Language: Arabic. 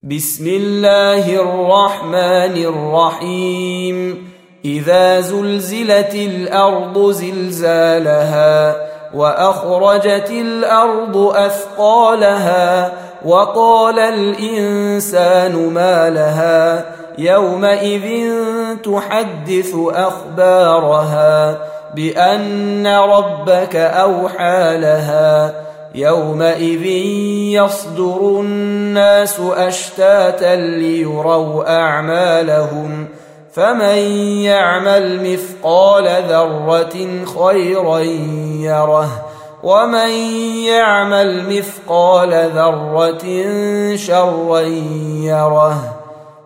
بسم الله الرحمن الرحيم إذا زلزلت الأرض زلزالها وأخرجت الأرض أثقالها وقال الإنسان ما لها يومئذ تحدث أخبارها بأن ربك أوحى لها يومئذ يصدر الناس أشتاتا ليروا أعمالهم فمن يعمل مثقال ذرة خيرا يره ومن يعمل مثقال ذرة شرا يره.